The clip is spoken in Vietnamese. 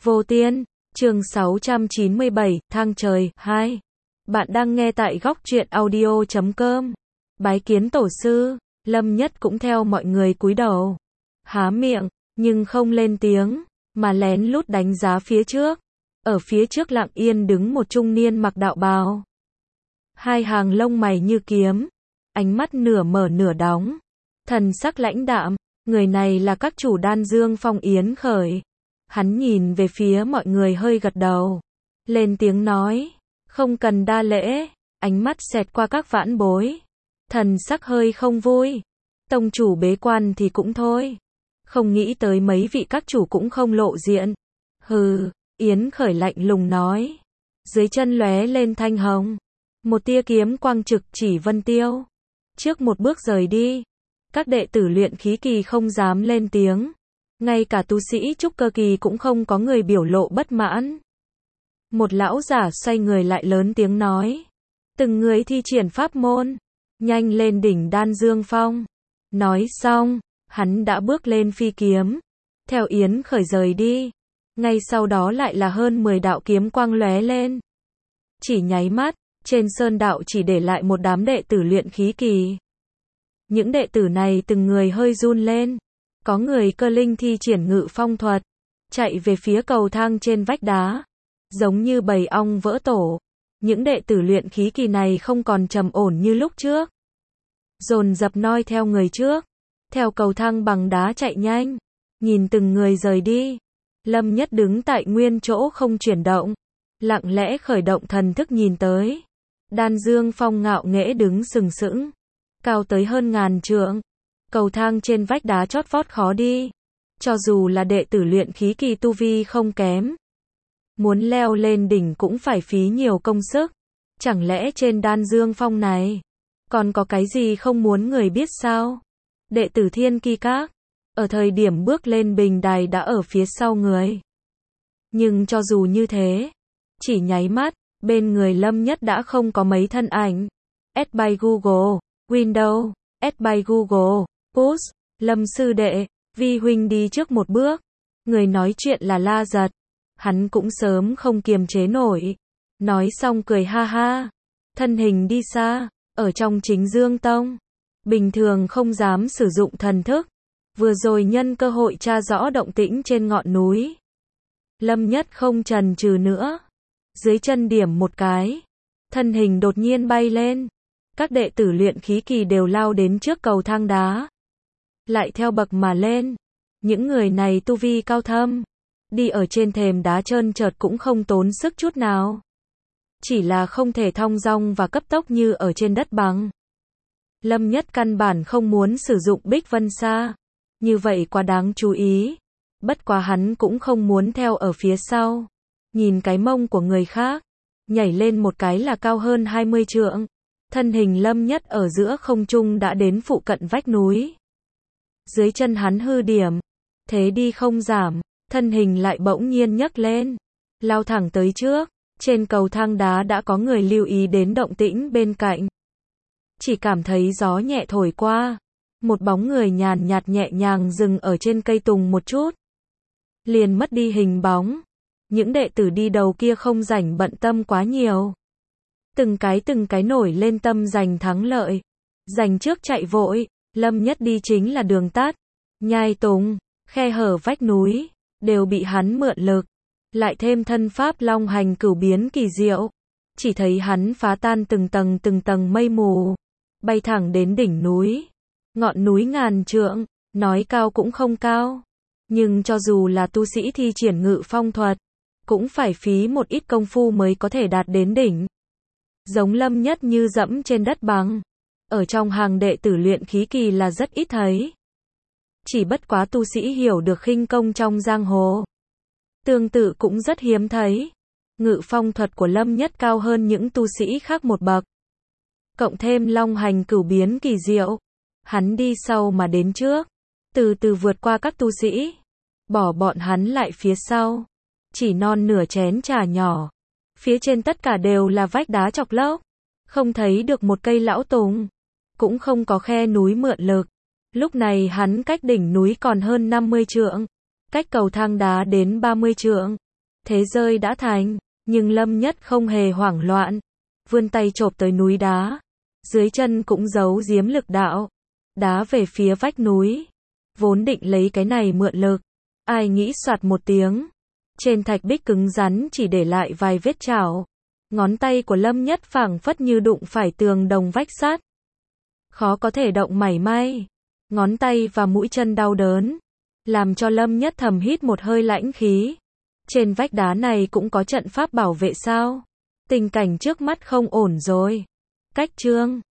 Vô Tiên, chương 697, Thang Trời, 2. Bạn đang nghe tại góc truyện audio.com. Bái kiến tổ sư, Lâm Nhất cũng theo mọi người cúi đầu. Há miệng, nhưng không lên tiếng, mà lén lút đánh giá phía trước. Ở phía trước lặng yên đứng một trung niên mặc đạo bào. Hai hàng lông mày như kiếm, ánh mắt nửa mở nửa đóng. Thần sắc lãnh đạm, người này là các chủ Đan Dương Phong Yến Khởi. Hắn nhìn về phía mọi người hơi gật đầu. Lên tiếng nói, không cần đa lễ, ánh mắt xẹt qua các vãn bối. Thần sắc hơi không vui. Tông chủ bế quan thì cũng thôi. Không nghĩ tới mấy vị các chủ cũng không lộ diện. Hừ, Yến Khởi lạnh lùng nói. Dưới chân lóe lên thanh hồng. Một tia kiếm quang trực chỉ Vân Tiêu. Trước một bước rời đi. Các đệ tử luyện khí kỳ không dám lên tiếng. Ngay cả tu sĩ trúc cơ kỳ cũng không có người biểu lộ bất mãn. Một lão giả xoay người lại lớn tiếng nói. Từng người thi triển pháp môn. Nhanh lên đỉnh Đan Dương Phong. Nói xong, hắn đã bước lên phi kiếm. Theo Yến Khởi rời đi. Ngay sau đó lại là hơn 10 đạo kiếm quang lóe lên. Chỉ nháy mắt, trên sơn đạo chỉ để lại một đám đệ tử luyện khí kỳ. Những đệ tử này từng người hơi run lên. Có người cơ linh thi triển ngự phong thuật, chạy về phía cầu thang trên vách đá, giống như bầy ong vỡ tổ. Những đệ tử luyện khí kỳ này không còn trầm ổn như lúc trước, dồn dập noi theo người trước, theo cầu thang bằng đá chạy nhanh, nhìn từng người rời đi. Lâm Nhất đứng tại nguyên chỗ không chuyển động, lặng lẽ khởi động thần thức nhìn tới. Đan Dương Phong ngạo nghễ đứng sừng sững, cao tới hơn 1000 trượng. Cầu thang trên vách đá chót vót khó đi. Cho dù là đệ tử luyện khí kỳ tu vi không kém, muốn leo lên đỉnh cũng phải phí nhiều công sức. Chẳng lẽ trên Đan Dương Phong này còn có cái gì không muốn người biết sao? Đệ tử Thiên Ki Các, ở thời điểm bước lên bình đài đã ở phía sau người. Nhưng cho dù như thế, chỉ nháy mắt, bên người Lâm Nhất đã không có mấy thân ảnh. Add by Google, Windows, add by Google. Push, Lâm sư đệ, vi huynh đi trước một bước. Người nói chuyện là La Giật. Hắn cũng sớm không kiềm chế nổi. Nói xong cười ha ha. Thân hình đi xa, ở trong Chính Dương Tông. Bình thường không dám sử dụng thần thức. Vừa rồi nhân cơ hội tra rõ động tĩnh trên ngọn núi. Lâm Nhất không chần chừ nữa. Dưới chân điểm một cái. Thân hình đột nhiên bay lên. Các đệ tử luyện khí kỳ đều lao đến trước cầu thang đá. Lại theo bậc mà lên. Những người này tu vi cao thâm, đi ở trên thềm đá trơn trượt cũng không tốn sức chút nào. Chỉ là không thể thong dong và cấp tốc như ở trên đất bằng. Lâm Nhất căn bản không muốn sử dụng Bích Vân Sa. Như vậy quá đáng chú ý. Bất quá hắn cũng không muốn theo ở phía sau. Nhìn cái mông của người khác. Nhảy lên một cái là cao hơn 20 trượng. Thân hình Lâm Nhất ở giữa không trung đã đến phụ cận vách núi. Dưới chân hắn hư điểm, thế đi không giảm, thân hình lại bỗng nhiên nhấc lên, lao thẳng tới trước. Trên cầu thang đá đã có người lưu ý đến động tĩnh bên cạnh. Chỉ cảm thấy gió nhẹ thổi qua, một bóng người nhàn nhạt nhẹ nhàng dừng ở trên cây tùng một chút, liền mất đi hình bóng. Những đệ tử đi đầu kia không rảnh bận tâm quá nhiều, từng cái nổi lên tâm giành thắng lợi, giành trước chạy vội. Lâm Nhất đi chính là đường tắt, nhai tùng, khe hở vách núi, đều bị hắn mượn lực. Lại thêm thân pháp long hành cửu biến kỳ diệu. Chỉ thấy hắn phá tan từng tầng mây mù, bay thẳng đến đỉnh núi. Ngọn núi 1000 trượng, nói cao cũng không cao. Nhưng cho dù là tu sĩ thi triển ngự phong thuật, cũng phải phí một ít công phu mới có thể đạt đến đỉnh. Giống Lâm Nhất như dẫm trên đất bằng. Ở trong hàng đệ tử luyện khí kỳ là rất ít thấy. Chỉ bất quá tu sĩ hiểu được khinh công trong giang hồ. Tương tự cũng rất hiếm thấy. Ngự phong thuật của Lâm Nhất cao hơn những tu sĩ khác một bậc. Cộng thêm long hành cửu biến kỳ diệu. Hắn đi sau mà đến trước. Từ từ vượt qua các tu sĩ. Bỏ bọn hắn lại phía sau. Chỉ non nửa chén trà nhỏ. Phía trên tất cả đều là vách đá chọc lốc. Không thấy được một cây lão tùng. Cũng không có khe núi mượn lực. Lúc này hắn cách đỉnh núi còn hơn 50 trượng. Cách cầu thang đá đến 30 trượng. Thế rơi đã thành, nhưng Lâm Nhất không hề hoảng loạn, vươn tay chộp tới núi đá, dưới chân cũng giấu giếm lực đạo, đá về phía vách núi, vốn định lấy cái này mượn lực, ai nghĩ soạt một tiếng, trên thạch bích cứng rắn chỉ để lại vài vết chảo, ngón tay của Lâm Nhất phảng phất như đụng phải tường đồng vách sắt, khó có thể động mảy may, ngón tay và mũi chân đau đớn, làm cho Lâm Nhất thầm hít một hơi lãnh khí. Trên vách đá này cũng có trận pháp bảo vệ sao? Tình cảnh trước mắt không ổn rồi. Cách chương